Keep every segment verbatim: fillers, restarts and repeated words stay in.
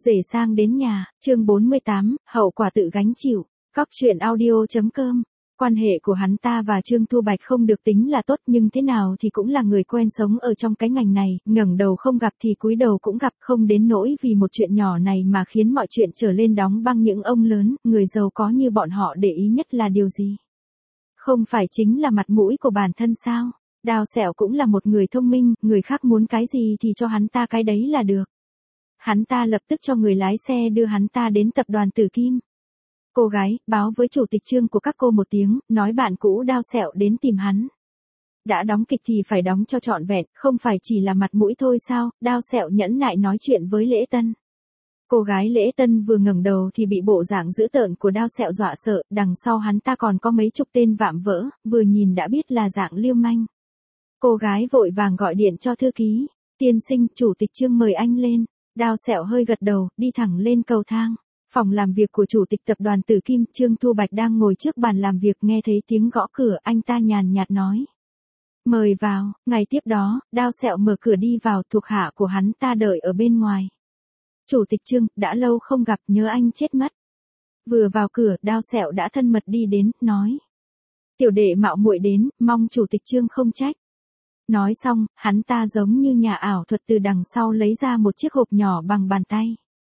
Rể sang đến nhà, chương bốn mươi tám, hậu quả tự gánh chịu. Cóc truyện audio.com. Quan hệ của hắn ta và Trương Thu Bạch không được tính là tốt, nhưng thế nào thì cũng là người quen sống ở trong cái ngành này, ngẩng đầu không gặp thì cúi đầu cũng gặp, không đến nỗi vì một chuyện nhỏ này mà khiến mọi chuyện trở lên đóng băng. Những ông lớn, người giàu có như bọn họ để ý nhất là điều gì? Không phải chính là mặt mũi của bản thân sao? Đao Sẹo cũng là một người thông minh, người khác muốn cái gì thì cho hắn ta cái đấy là được. Hắn ta lập tức cho người lái xe đưa hắn ta đến tập đoàn Tử Kim. Cô gái, báo với chủ tịch Trương của các cô một tiếng, nói bạn cũ Đao Sẹo đến tìm hắn. Đã đóng kịch thì phải đóng cho trọn vẹn, không phải chỉ là mặt mũi thôi sao? Đao Sẹo nhẫn nại nói chuyện với Lễ Tân. Cô gái Lễ Tân vừa ngẩng đầu thì bị bộ dạng dữ tợn của Đao Sẹo dọa sợ, đằng sau hắn ta còn có mấy chục tên vạm vỡ, vừa nhìn đã biết là dạng liêu manh. Cô gái vội vàng gọi điện cho thư ký. Tiên sinh, chủ tịch Trương mời anh lên. Đao Sẹo hơi gật đầu, đi thẳng lên cầu thang. Phòng làm việc của chủ tịch tập đoàn Tử Kim, Trương Thu Bạch đang ngồi trước bàn làm việc, nghe thấy tiếng gõ cửa, anh ta nhàn nhạt nói. Mời vào. Ngày tiếp đó, Đao Sẹo mở cửa đi vào, thuộc hạ của hắn ta đợi ở bên ngoài. Chủ tịch Trương, đã lâu không gặp, nhớ anh chết mất. Vừa vào cửa, Đao Sẹo đã thân mật đi đến, nói. Tiểu đệ mạo muội đến, mong chủ tịch Trương không trách. Nói xong, hắn ta giống như nhà ảo thuật từ đằng sau lấy ra một chiếc hộp nhỏ bằng bàn tay.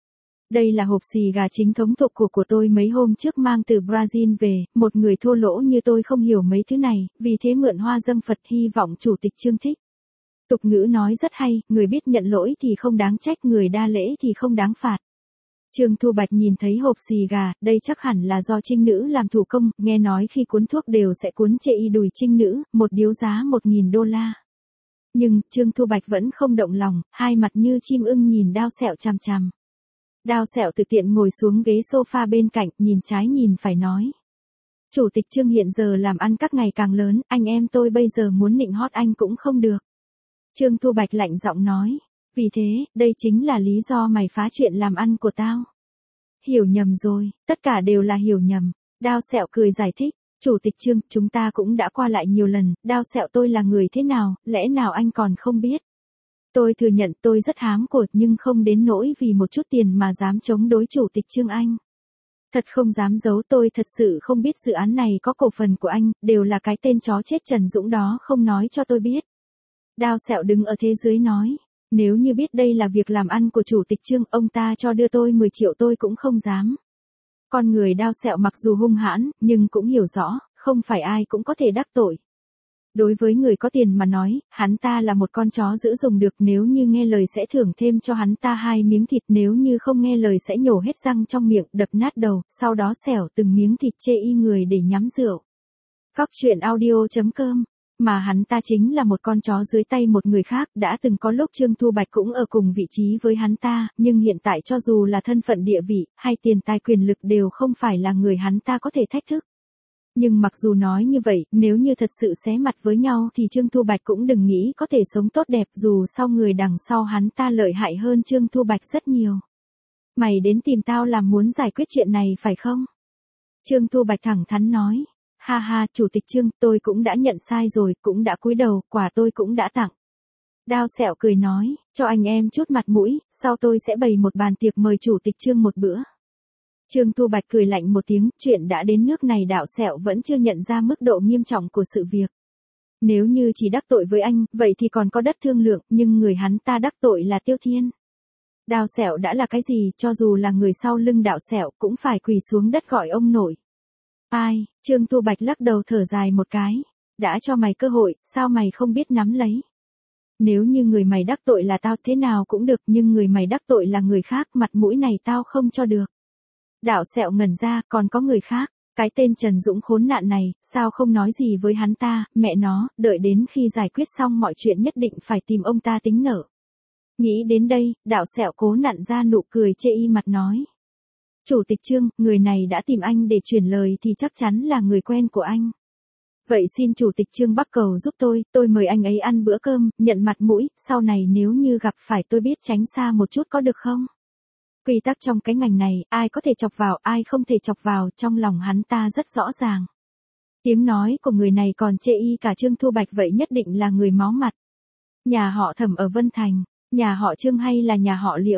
Đây là hộp xì gà chính thống thuộc của của tôi mấy hôm trước mang từ Brazil về, một người thô lỗ như tôi không hiểu mấy thứ này, vì thế mượn hoa dâng Phật, hy vọng chủ tịch Trương thích. Tục ngữ nói rất hay, người biết nhận lỗi thì không đáng trách, người đa lễ thì không đáng phạt. Trương Thu Bạch nhìn thấy hộp xì gà, đây chắc hẳn là do trinh nữ làm thủ công, nghe nói khi cuốn thuốc đều sẽ cuốn chê y đùi trinh nữ, một điếu giá một nghìn đô la. Nhưng, Trương Thu Bạch vẫn không động lòng, hai mặt như chim ưng nhìn Đao Sẹo chằm chằm. Đao Sẹo tự tiện ngồi xuống ghế sofa bên cạnh, nhìn trái nhìn phải nói. Chủ tịch Trương hiện giờ làm ăn các ngày càng lớn, anh em tôi bây giờ muốn nịnh hót anh cũng không được. Trương Thu Bạch lạnh giọng nói. Vì thế, đây chính là lý do mày phá chuyện làm ăn của tao. Hiểu nhầm rồi, tất cả đều là hiểu nhầm. Đao Sẹo cười giải thích. Chủ tịch Trương, chúng ta cũng đã qua lại nhiều lần, Đao Sẹo tôi là người thế nào, lẽ nào anh còn không biết? Tôi thừa nhận tôi rất hám cột, nhưng không đến nỗi vì một chút tiền mà dám chống đối chủ tịch Trương anh. Thật không dám giấu, tôi thật sự không biết dự án này có cổ phần của anh, đều là cái tên chó chết Trần Dũng đó không nói cho tôi biết. Đao Sẹo đứng ở thế dưới nói, nếu như biết đây là việc làm ăn của chủ tịch Trương, ông ta cho đưa tôi mười triệu tôi cũng không dám. Con người Đao Sẹo mặc dù hung hãn, nhưng cũng hiểu rõ, không phải ai cũng có thể đắc tội. Đối với người có tiền mà nói, hắn ta là một con chó giữ dùng được, nếu như nghe lời sẽ thưởng thêm cho hắn ta hai miếng thịt, nếu như không nghe lời sẽ nhổ hết răng trong miệng, đập nát đầu, sau đó xẻo từng miếng thịt chê y người để nhắm rượu. Cóc truyện audio.com. Mà hắn ta chính là một con chó dưới tay một người khác, đã từng có lúc Trương Thu Bạch cũng ở cùng vị trí với hắn ta, nhưng hiện tại cho dù là thân phận địa vị, hay tiền tài quyền lực đều không phải là người hắn ta có thể thách thức. Nhưng mặc dù nói như vậy, nếu như thật sự xé mặt với nhau thì Trương Thu Bạch cũng đừng nghĩ có thể sống tốt đẹp, dù sao người đằng sau hắn ta lợi hại hơn Trương Thu Bạch rất nhiều. Mày đến tìm tao làm muốn giải quyết chuyện này phải không? Trương Thu Bạch thẳng thắn nói. Ha ha, chủ tịch Trương, tôi cũng đã nhận sai rồi, cũng đã cúi đầu, quà tôi cũng đã tặng. Đao Sẹo cười nói, cho anh em chút mặt mũi, sau tôi sẽ bày một bàn tiệc mời chủ tịch Trương một bữa. Trương Thu Bạch cười lạnh một tiếng, chuyện đã đến nước này Đao Sẹo vẫn chưa nhận ra mức độ nghiêm trọng của sự việc. Nếu như chỉ đắc tội với anh, vậy thì còn có đất thương lượng, nhưng người hắn ta đắc tội là Tiêu Thiên. Đao Sẹo đã là cái gì, cho dù là người sau lưng Đao Sẹo cũng phải quỳ xuống đất gọi ông nội. Ai, Trương Thu Bạch lắc đầu thở dài một cái. Đã cho mày cơ hội, sao mày không biết nắm lấy? Nếu như người mày đắc tội là tao thế nào cũng được, nhưng người mày đắc tội là người khác, mặt mũi này tao không cho được. Đao Sẹo ngẩn ra, còn có người khác. Cái tên Trần Dũng khốn nạn này, sao không nói gì với hắn ta, mẹ nó, đợi đến khi giải quyết xong mọi chuyện nhất định phải tìm ông ta tính nợ. Nghĩ đến đây, Đao Sẹo cố nặn ra nụ cười chê y mặt nói. Chủ tịch Trương, người này đã tìm anh để chuyển lời thì chắc chắn là người quen của anh. Vậy xin chủ tịch Trương bắc cầu giúp tôi, tôi mời anh ấy ăn bữa cơm, nhận mặt mũi, sau này nếu như gặp phải tôi biết tránh xa một chút có được không? Quy tắc trong cái ngành này, ai có thể chọc vào, ai không thể chọc vào, trong lòng hắn ta rất rõ ràng. Tiếng nói của người này còn chê y cả Trương Thu Bạch, vậy nhất định là người máu mặt. Nhà họ Thẩm ở Vân Thành, nhà họ Trương hay là nhà họ Liễu?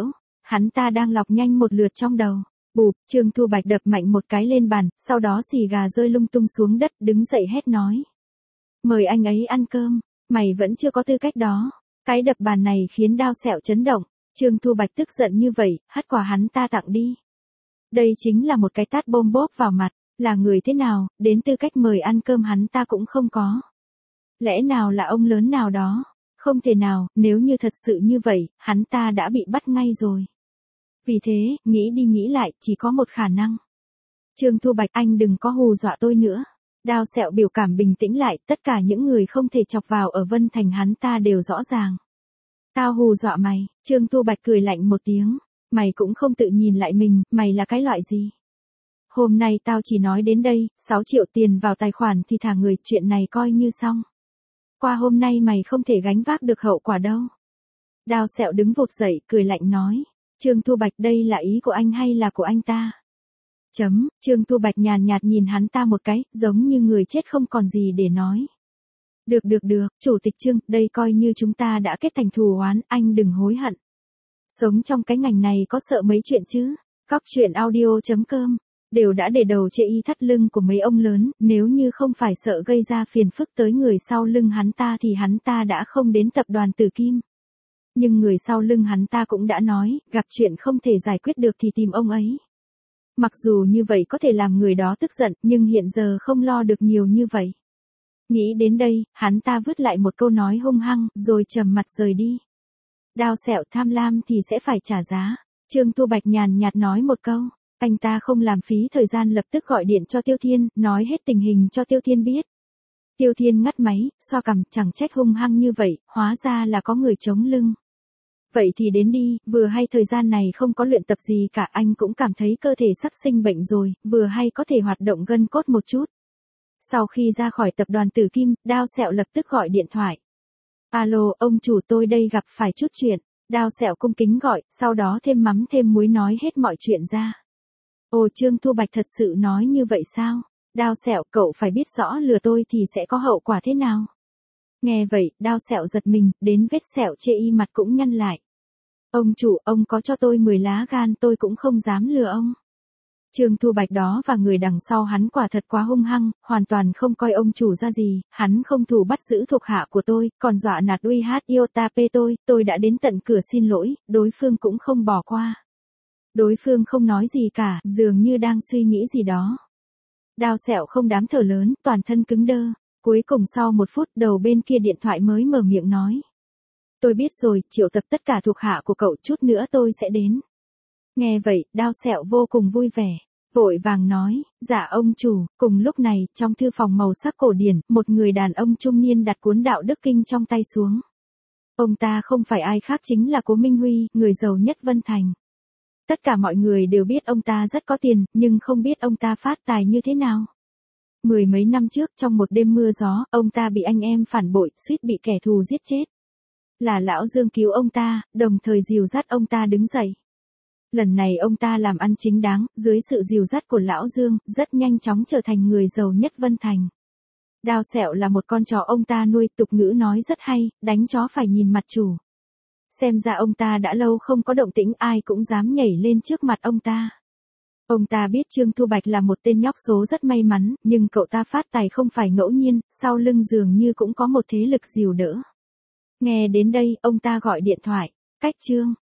hắn ta đang lọc nhanh một lượt trong đầu. Bụp, Trương Thu Bạch đập mạnh một cái lên bàn, sau đó xì gà rơi lung tung xuống đất, đứng dậy hét nói. Mời anh ấy ăn cơm, mày vẫn chưa có tư cách đó. Cái đập bàn này khiến Đao Sẹo chấn động, Trương Thu Bạch tức giận như vậy, hất quả hắn ta tặng đi. Đây chính là một cái tát bôm bốp vào mặt, là người thế nào, đến tư cách mời ăn cơm hắn ta cũng không có. Lẽ nào là ông lớn nào đó? Không thể nào, nếu như thật sự như vậy, hắn ta đã bị bắt ngay rồi. Vì thế, nghĩ đi nghĩ lại, chỉ có một khả năng. Trương Thu Bạch, anh đừng có hù dọa tôi nữa. Đao Sẹo biểu cảm bình tĩnh lại, tất cả những người không thể chọc vào ở Vân Thành hắn ta đều rõ ràng. Tao hù dọa mày, Trương Thu Bạch cười lạnh một tiếng. Mày cũng không tự nhìn lại mình, mày là cái loại gì? Hôm nay tao chỉ nói đến đây, sáu triệu tiền vào tài khoản thì thả người, chuyện này coi như xong. Qua hôm nay mày không thể gánh vác được hậu quả đâu. Đao Sẹo đứng vụt dậy, cười lạnh nói. Trương Thu Bạch, đây là ý của anh hay là của anh ta? Chấm, Trương Thu Bạch nhàn nhạt nhìn hắn ta một cái, giống như người chết không còn gì để nói. Được được được, Chủ tịch Trương, đây coi như chúng ta đã kết thành thù oán, anh đừng hối hận. Sống trong cái ngành này có sợ mấy chuyện chứ? Cóc truyện audio chấm com đều đã để đầu chê y thắt lưng của mấy ông lớn, nếu như không phải sợ gây ra phiền phức tới người sau lưng hắn ta thì hắn ta đã không đến tập đoàn Tử Kim. Nhưng người sau lưng hắn ta cũng đã nói, gặp chuyện không thể giải quyết được thì tìm ông ấy. Mặc dù như vậy có thể làm người đó tức giận, nhưng hiện giờ không lo được nhiều như vậy. Nghĩ đến đây, hắn ta vứt lại một câu nói hung hăng, rồi trầm mặt rời đi. Đao Sẹo, tham lam thì sẽ phải trả giá. Trương Thu Bạch nhàn nhạt nói một câu. Anh ta không làm phí thời gian lập tức gọi điện cho Tiêu Thiên, nói hết tình hình cho Tiêu Thiên biết. Tiêu Thiên ngắt máy, xoa cằm, chẳng trách hung hăng như vậy, hóa ra là có người chống lưng. Vậy thì đến đi, vừa hay thời gian này không có luyện tập gì cả, anh cũng cảm thấy cơ thể sắp sinh bệnh rồi, vừa hay có thể hoạt động gân cốt một chút. Sau khi ra khỏi tập đoàn Tử Kim, Đao Sẹo lập tức gọi điện thoại. Alo, ông chủ, tôi đây gặp phải chút chuyện. Đao Sẹo cung kính gọi, sau đó thêm mắm thêm muối nói hết mọi chuyện ra. Ồ, Trương Thu Bạch thật sự nói như vậy sao? Đao Sẹo, cậu phải biết rõ lừa tôi thì sẽ có hậu quả thế nào? Nghe vậy, Đao Sẹo giật mình, đến vết sẹo chê y mặt cũng nhăn lại. Ông chủ, ông có cho tôi mười lá gan tôi cũng không dám lừa ông. Trương Thu Bạch đó và người đằng sau hắn quả thật quá hung hăng, hoàn toàn không coi ông chủ ra gì, hắn không thủ bắt giữ thuộc hạ của tôi, còn dọa nạt uy hát iota p tôi, tôi đã đến tận cửa xin lỗi, đối phương cũng không bỏ qua. Đối phương không nói gì cả, dường như đang suy nghĩ gì đó. Đao Sẹo không dám thở lớn, toàn thân cứng đơ, cuối cùng sau một phút đầu bên kia điện thoại mới mở miệng nói. Tôi biết rồi, triệu tập tất cả thuộc hạ của cậu, chút nữa tôi sẽ đến. Nghe vậy, Đao Sẹo vô cùng vui vẻ, vội vàng nói, dạ ông chủ. Cùng lúc này, trong thư phòng màu sắc cổ điển, một người đàn ông trung niên đặt cuốn đạo đức kinh trong tay xuống. Ông ta không phải ai khác chính là Cố Minh Huy, người giàu nhất Vân Thành. Tất cả mọi người đều biết ông ta rất có tiền, nhưng không biết ông ta phát tài như thế nào. Mười mấy năm trước, trong một đêm mưa gió, ông ta bị anh em phản bội, suýt bị kẻ thù giết chết. Là Lão Dương cứu ông ta, đồng thời dìu dắt ông ta đứng dậy. Lần này ông ta làm ăn chính đáng, dưới sự dìu dắt của Lão Dương, rất nhanh chóng trở thành người giàu nhất Vân Thành. Đao Sẹo là một con chó ông ta nuôi, tục ngữ nói rất hay, đánh chó phải nhìn mặt chủ. Xem ra ông ta đã lâu không có động tĩnh, ai cũng dám nhảy lên trước mặt ông ta. Ông ta biết Trương Thu Bạch là một tên nhóc số rất may mắn, nhưng cậu ta phát tài không phải ngẫu nhiên, sau lưng dường như cũng có một thế lực dìu đỡ. Nghe đến đây, ông ta gọi điện thoại. Cách Trương,